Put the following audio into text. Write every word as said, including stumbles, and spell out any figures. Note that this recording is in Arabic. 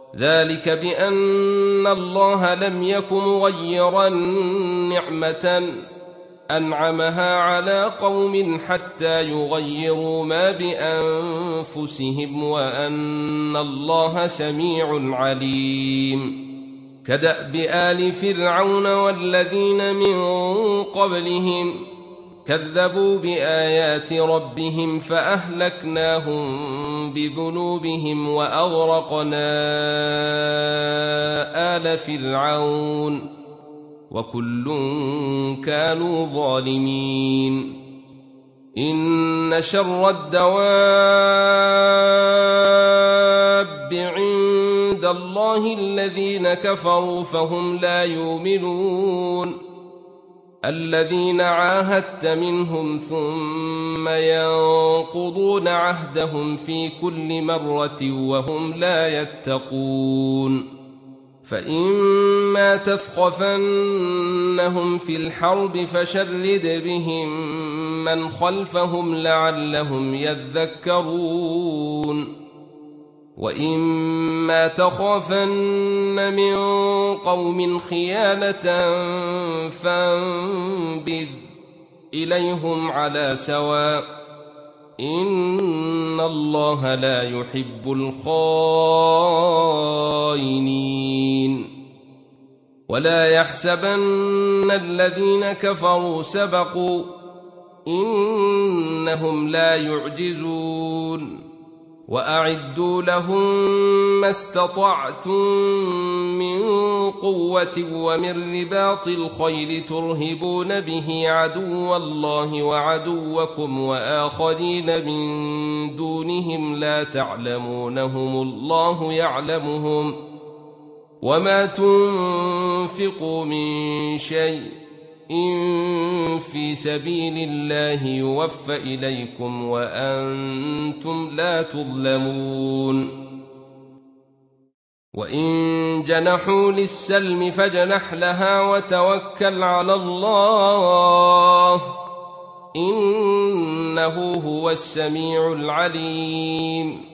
ذلك بأن الله لم يك مغيرا نعمة أنعمها على قوم حتى يغيروا ما بأنفسهم وأن الله سميع عليم. كدأب آل فرعون والذين من قبلهم كذبوا بآيات ربهم فأهلكناهم بذنوبهم وأغرقنا آل فرعون وكل كانوا ظالمين. إن شر الدواب عند الله الذين كفروا فهم لا يؤمنون، الذين عاهدت منهم ثم ينقضون عهدهم في كل مرة وهم لا يتقون. فإما تثقفنهم في الحرب فشرد بهم من خلفهم لعلهم يذكرون، وإما تخافن من قوم خيانة فانبذ إليهم على سواء إن الله لا يحب الخائنين. ولا يحسبن الذين كفروا سبقوا إنهم لا يعجزون. وأعدوا لهم ما استطعتم من قوة ومن رباط الخيل ترهبون به عدو الله وعدوكم وآخرين من دونهم لا تعلمونهم الله يعلمهم، وما تنفقوا من شيء إن في سبيل الله يوفى إليكم وأنتم لا تظلمون. وإن جنحوا للسلم فاجنح لها وتوكل على الله إنه هو السميع العليم.